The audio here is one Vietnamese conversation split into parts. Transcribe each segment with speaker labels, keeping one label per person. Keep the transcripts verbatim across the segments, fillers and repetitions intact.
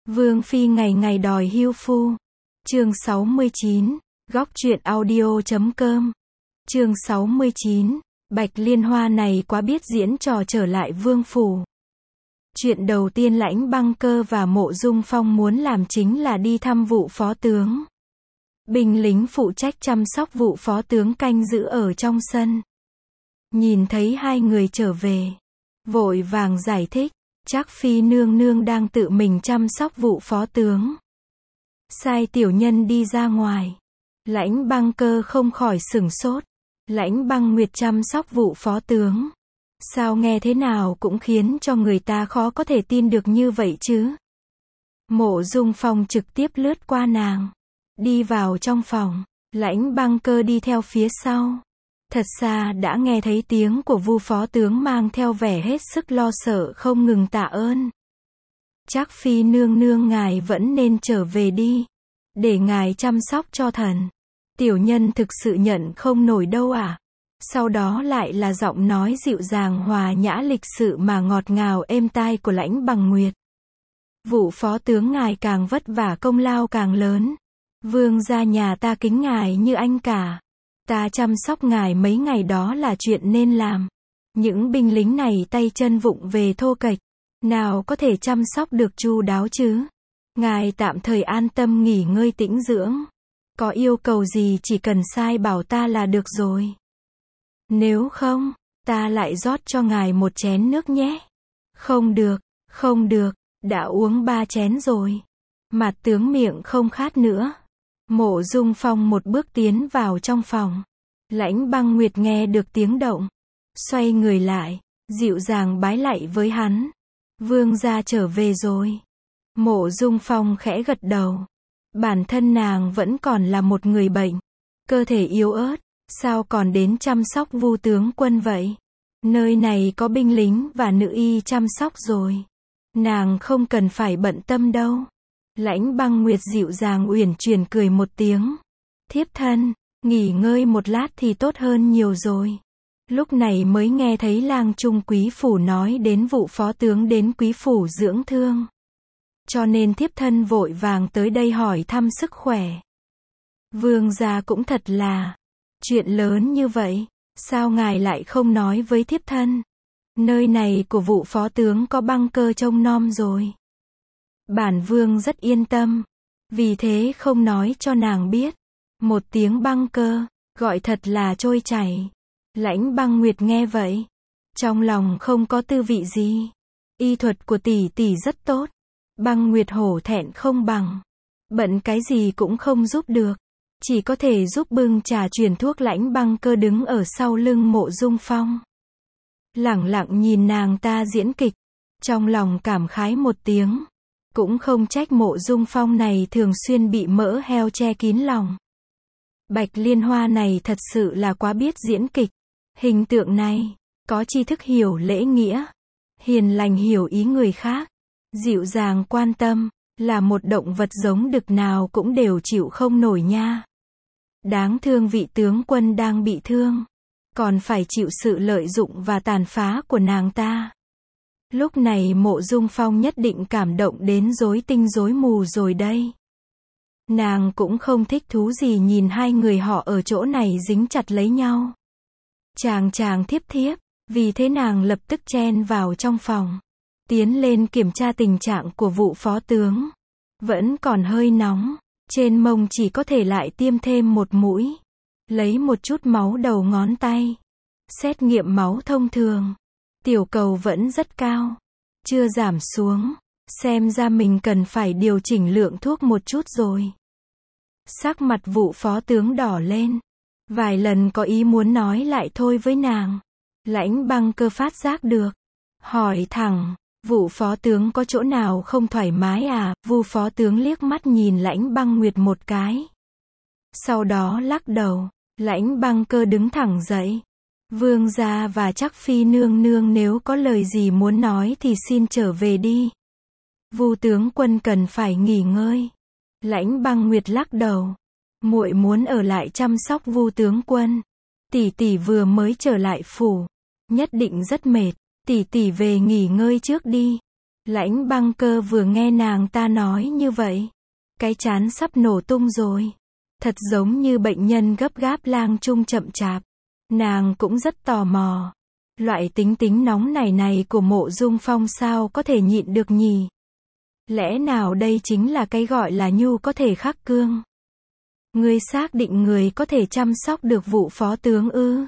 Speaker 1: Vương phi ngày ngày đòi hưu phu. Chương sáu mươi chín, góc truyện audio chấm com. Chương sáu mươi chín, Bạch Liên Hoa này quá biết diễn trò trở lại vương phủ. Chuyện đầu tiên Lãnh Băng Cơ và Mộ Dung Phong muốn làm chính là đi thăm vụ phó tướng. Binh lính phụ trách chăm sóc vụ phó tướng canh giữ ở trong sân. Nhìn thấy hai người trở về, vội vàng giải thích, Trác phi nương nương đang tự mình chăm sóc vụ phó tướng. Sai tiểu nhân đi ra ngoài. Lãnh Băng Cơ không khỏi sửng sốt. Lãnh Băng Nguyệt chăm sóc vụ phó tướng. Sao nghe thế nào cũng khiến cho người ta khó có thể tin được như vậy chứ. Mộ Dung Phong trực tiếp lướt qua nàng, đi vào trong phòng. Lãnh Băng Cơ đi theo phía sau. Thật xa đã nghe thấy tiếng của Vu phó tướng mang theo vẻ hết sức lo sợ không ngừng tạ ơn. Trác phi nương nương ngài vẫn nên trở về đi, để ngài chăm sóc cho thần. Tiểu nhân thực sự nhận không nổi đâu à. Sau đó lại là giọng nói dịu dàng hòa nhã lịch sự mà ngọt ngào êm tai của Lãnh Bằng Nguyệt. Vụ phó tướng ngài càng vất vả công lao càng lớn. Vương gia nhà ta kính ngài như anh cả. Ta chăm sóc ngài mấy ngày đó là chuyện nên làm. Những binh lính này tay chân vụng về thô kệch, nào có thể chăm sóc được chu đáo chứ. Ngài tạm thời an tâm nghỉ ngơi tĩnh dưỡng. Có yêu cầu gì chỉ cần sai bảo ta là được rồi. Nếu không, ta lại rót cho ngài một chén nước nhé. Không được, không được, đã uống ba chén rồi. Mặt tướng miệng không khát nữa. Mộ Dung Phong một bước tiến vào trong phòng. Lãnh Băng Nguyệt nghe được tiếng động, xoay người lại, dịu dàng bái lạy với hắn. Vương gia trở về rồi. Mộ Dung Phong khẽ gật đầu. Bản thân nàng vẫn còn là một người bệnh, cơ thể yếu ớt, sao còn đến chăm sóc Vu tướng quân vậy? Nơi này có binh lính và nữ y chăm sóc rồi. Nàng không cần phải bận tâm đâu. Lãnh Băng Nguyệt dịu dàng uyển chuyển cười một tiếng. Thiếp thân, nghỉ ngơi một lát thì tốt hơn nhiều rồi. Lúc này mới nghe thấy lang trung quý phủ nói đến vụ phó tướng đến quý phủ dưỡng thương. Cho nên thiếp thân vội vàng tới đây hỏi thăm sức khỏe. Vương gia cũng thật là, chuyện lớn như vậy, sao ngài lại không nói với thiếp thân? Nơi này của vụ phó tướng có Băng Cơ trông nom rồi. Bản vương rất yên tâm, vì thế không nói cho nàng biết. Một tiếng Băng Cơ, gọi thật là trôi chảy. Lãnh Băng Nguyệt nghe vậy, trong lòng không có tư vị gì. Y thuật của tỷ tỷ rất tốt. Băng Nguyệt hổ thẹn không bằng. Bận cái gì cũng không giúp được. Chỉ có thể giúp bưng trà truyền thuốc. Lãnh Băng Cơ đứng ở sau lưng Mộ Dung Phong, lẳng lặng nhìn nàng ta diễn kịch. Trong lòng cảm khái một tiếng. Cũng không trách Mộ Dung Phong này thường xuyên bị mỡ heo che kín lòng. Bạch Liên Hoa này thật sự là quá biết diễn kịch. Hình tượng này, có tri thức hiểu lễ nghĩa, hiền lành hiểu ý người khác, dịu dàng quan tâm, là một động vật giống đực nào cũng đều chịu không nổi nha. Đáng thương vị tướng quân đang bị thương, còn phải chịu sự lợi dụng và tàn phá của nàng ta. Lúc này Mộ Dung Phong nhất định cảm động đến rối tinh rối mù rồi đây. Nàng cũng không thích thú gì nhìn hai người họ ở chỗ này dính chặt lấy nhau. Chàng chàng thiếp thiếp, vì thế nàng lập tức chen vào trong phòng, tiến lên kiểm tra tình trạng của vụ phó tướng. Vẫn còn hơi nóng, trên mông chỉ có thể lại tiêm thêm một mũi. Lấy một chút máu đầu ngón tay. Xét nghiệm máu thông thường. Tiểu cầu vẫn rất cao, chưa giảm xuống. Xem ra mình cần phải điều chỉnh lượng thuốc một chút rồi. Sắc mặt vụ phó tướng đỏ lên. Vài lần có ý muốn nói lại thôi với nàng. Lãnh Băng Cơ phát giác được, hỏi thẳng, vụ phó tướng có chỗ nào không thoải mái à? Vu phó tướng liếc mắt nhìn Lãnh Băng Nguyệt một cái, sau đó lắc đầu. Lãnh Băng Cơ đứng thẳng dậy. Vương gia và Trác phi nương nương nếu có lời gì muốn nói thì xin trở về đi. Vu tướng quân cần phải nghỉ ngơi. Lãnh Băng Nguyệt lắc đầu. Muội muốn ở lại chăm sóc Vu tướng quân. Tỷ tỷ vừa mới trở lại phủ, nhất định rất mệt. Tỷ tỷ về nghỉ ngơi trước đi. Lãnh Băng Cơ vừa nghe nàng ta nói như vậy, cái trán sắp nổ tung rồi. Thật giống như bệnh nhân gấp gáp lang chung chậm chạp. Nàng cũng rất tò mò. Loại tính tính nóng này này của Mộ Dung Phong sao có thể nhịn được nhỉ? Lẽ nào đây chính là cái gọi là nhu có thể khắc cương? Ngươi xác định người có thể chăm sóc được vụ phó tướng ư?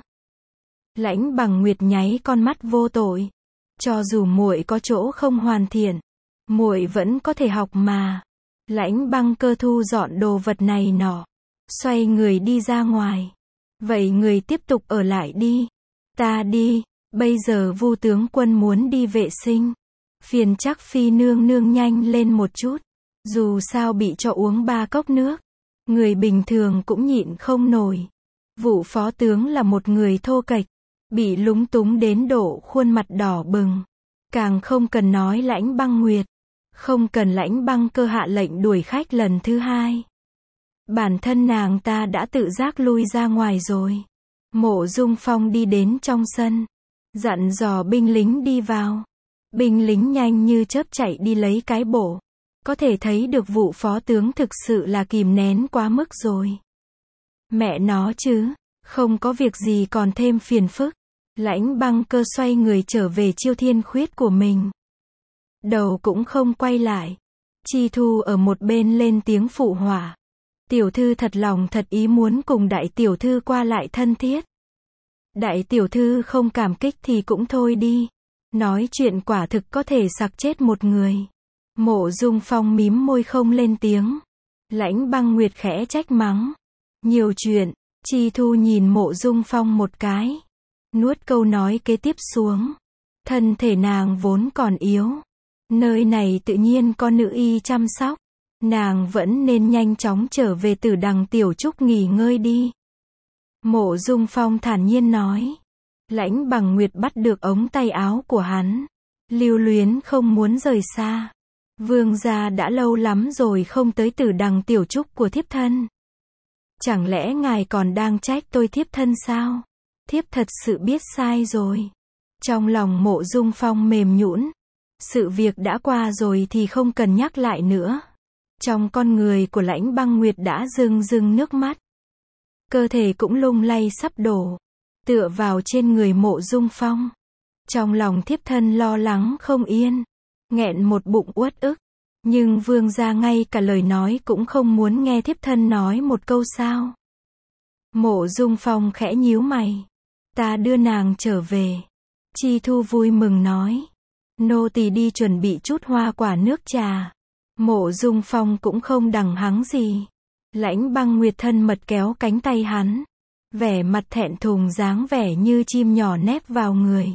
Speaker 1: Lãnh Bằng Nguyệt nháy con mắt vô tội. Cho dù muội có chỗ không hoàn thiện, muội vẫn có thể học mà. Lãnh Băng Cơ thu dọn đồ vật này nọ, xoay người đi ra ngoài. Vậy người tiếp tục ở lại đi. Ta đi, bây giờ Vu tướng quân muốn đi vệ sinh. Phiền chắc Phi nương nương nhanh lên một chút. Dù sao bị cho uống ba cốc nước, người bình thường cũng nhịn không nổi. Vụ phó tướng là một người thô kệch, bị lúng túng đến độ khuôn mặt đỏ bừng. Càng không cần nói Lãnh Băng Nguyệt, không cần Lãnh Băng Cơ hạ lệnh đuổi khách lần thứ hai. Bản thân nàng ta đã tự giác lui ra ngoài rồi. Mộ Dung Phong đi đến trong sân, dặn dò binh lính đi vào. Binh lính nhanh như chớp chạy đi lấy cái bổ. Có thể thấy được vụ phó tướng thực sự là kìm nén quá mức rồi. Mẹ nó chứ, không có việc gì còn thêm phiền phức. Lãnh Băng Cơ xoay người trở về Chiêu Thiên Khuyết của mình. Đầu cũng không quay lại. Chi Thu ở một bên lên tiếng phụ họa. Tiểu thư thật lòng thật ý muốn cùng đại tiểu thư qua lại thân thiết. Đại tiểu thư không cảm kích thì cũng thôi đi. Nói chuyện quả thực có thể sặc chết một người. Mộ Dung Phong mím môi không lên tiếng. Lãnh Băng Nguyệt khẽ trách mắng. Nhiều chuyện. Chi Thu nhìn Mộ Dung Phong một cái, nuốt câu nói kế tiếp xuống. Thân thể nàng vốn còn yếu, nơi này tự nhiên có nữ y chăm sóc, nàng vẫn nên nhanh chóng trở về Tử Đằng Tiểu Trúc nghỉ ngơi đi. Mộ Dung Phong thản nhiên nói. Lãnh Bằng Nguyệt bắt được ống tay áo của hắn, lưu luyến không muốn rời xa. Vương gia đã lâu lắm rồi không tới Tử Đằng Tiểu Trúc của thiếp thân. Chẳng lẽ ngài còn đang trách tôi thiếp thân sao? Thiếp thật sự biết sai rồi. Trong lòng Mộ Dung Phong mềm nhũn. Sự việc đã qua rồi thì không cần nhắc lại nữa. Trong con người của Lãnh Băng Nguyệt đã rưng rưng nước mắt. Cơ thể cũng lung lay sắp đổ. Tựa vào trên người Mộ Dung Phong. Trong lòng thiếp thân lo lắng không yên. Nghẹn một bụng uất ức. Nhưng vương gia ngay cả lời nói cũng không muốn nghe thiếp thân nói một câu sao? Mộ Dung Phong khẽ nhíu mày. Ta đưa nàng trở về. Chi Thu vui mừng nói. Nô tỳ đi chuẩn bị chút hoa quả nước trà. Mộ Dung Phong cũng không đằng hắng gì. Lãnh Băng Nguyệt thân mật kéo cánh tay hắn. Vẻ mặt thẹn thùng dáng vẻ như chim nhỏ nép vào người.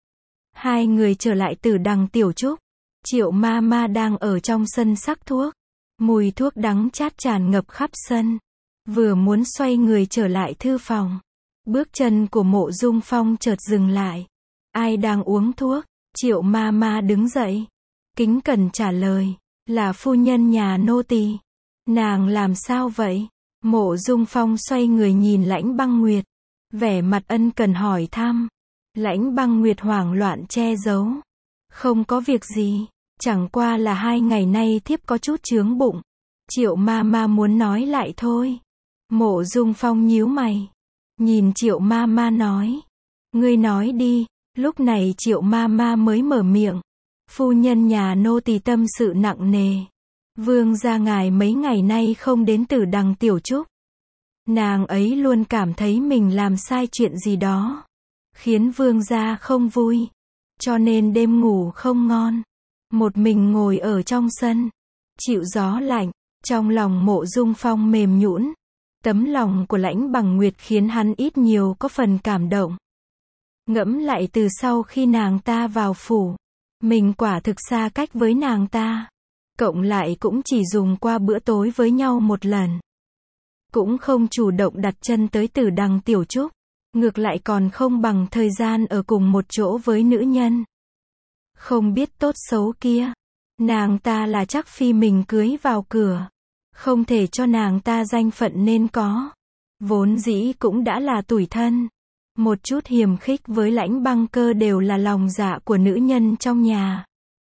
Speaker 1: Hai người trở lại Tử Đằng Tiểu Trúc. Triệu ma ma đang ở trong sân sắc thuốc. Mùi thuốc đắng chát tràn ngập khắp sân. Vừa muốn xoay người trở lại thư phòng. Bước chân của Mộ Dung Phong chợt dừng lại. Ai đang uống thuốc? Triệu ma ma đứng dậy. Kính cẩn trả lời. Là phu nhân nhà nô tỳ. Nàng làm sao vậy? Mộ Dung Phong xoay người nhìn Lãnh Băng Nguyệt. Vẻ mặt ân cần hỏi thăm. Lãnh Băng Nguyệt hoảng loạn che giấu. Không có việc gì. Chẳng qua là hai ngày nay thiếp có chút chướng bụng. Triệu ma ma muốn nói lại thôi. Mộ Dung Phong nhíu mày. Nhìn Triệu ma ma nói. Ngươi nói đi. Lúc này Triệu ma ma mới mở miệng. Phu nhân nhà nô tỳ tâm sự nặng nề. Vương gia ngài mấy ngày nay không đến Tử Đằng Tiểu Trúc. Nàng ấy luôn cảm thấy mình làm sai chuyện gì đó. Khiến vương gia không vui. Cho nên đêm ngủ không ngon. Một mình ngồi ở trong sân. Chịu gió lạnh. Trong lòng Mộ Dung Phong mềm nhũn. Tấm lòng của Lãnh Bằng Nguyệt khiến hắn ít nhiều có phần cảm động. Ngẫm lại từ sau khi nàng ta vào phủ. Mình quả thực xa cách với nàng ta. Cộng lại cũng chỉ dùng qua bữa tối với nhau một lần. Cũng không chủ động đặt chân tới Tử Đằng Tiểu Trúc. Ngược lại còn không bằng thời gian ở cùng một chỗ với nữ nhân. Không biết tốt xấu kia. Nàng ta là chắc phi mình cưới vào cửa. Không thể cho nàng ta danh phận nên có. Vốn dĩ cũng đã là tủi thân. Một chút hiềm khích với Lãnh Băng Cơ đều là lòng dạ của nữ nhân trong nhà.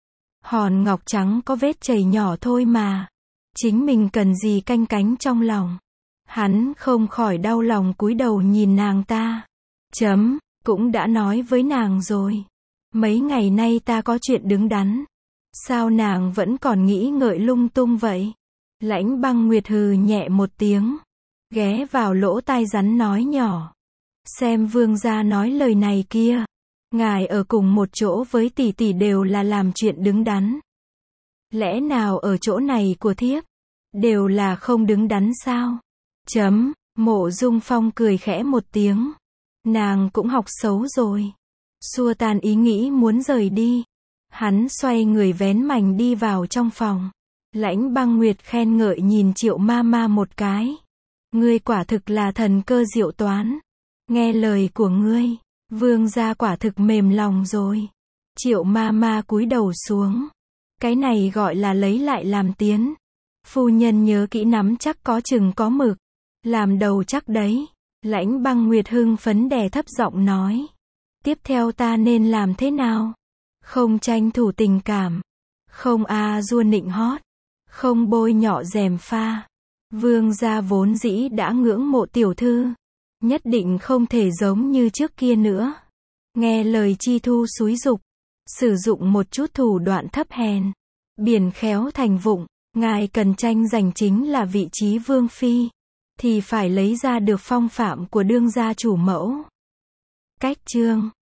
Speaker 1: Hòn ngọc trắng có vết chảy nhỏ thôi mà. Chính mình cần gì canh cánh trong lòng. Hắn không khỏi đau lòng cúi đầu nhìn nàng ta. Chấm, cũng đã nói với nàng rồi. Mấy ngày nay ta có chuyện đứng đắn. Sao nàng vẫn còn nghĩ ngợi lung tung vậy? Lãnh Băng Nguyệt hừ nhẹ một tiếng. Ghé vào lỗ tai rắn nói nhỏ. Xem vương gia nói lời này kia. Ngài ở cùng một chỗ với tỷ tỷ đều là làm chuyện đứng đắn. Lẽ nào ở chỗ này của thiếp, đều là không đứng đắn sao? Chấm, Mộ Dung Phong cười khẽ một tiếng. Nàng cũng học xấu rồi. Xua tan ý nghĩ muốn rời đi. Hắn xoay người vén mành đi vào trong phòng. Lãnh Băng Nguyệt khen ngợi nhìn Triệu ma ma một cái. Ngươi quả thực là thần cơ diệu toán. Nghe lời của ngươi, vương gia quả thực mềm lòng rồi. Triệu ma ma cúi đầu xuống. Cái này gọi là lấy lại làm tiến. Phu nhân nhớ kỹ nắm chắc có chừng có mực. Làm đầu chắc đấy. Lãnh Băng Nguyệt hưng phấn đè thấp giọng nói. Tiếp theo ta nên làm thế nào? Không tranh thủ tình cảm. Không a dua nịnh hót. Không bôi nhọ gièm pha. Vương gia vốn dĩ đã ngưỡng mộ tiểu thư. Nhất định không thể giống như trước kia nữa. Nghe lời chi thu xúi giục. Sử dụng một chút thủ đoạn thấp hèn. Biển khéo thành vụng. Ngài cần tranh giành chính là vị trí vương phi. Thì phải lấy ra được phong phạm của đương gia chủ mẫu. Cách chương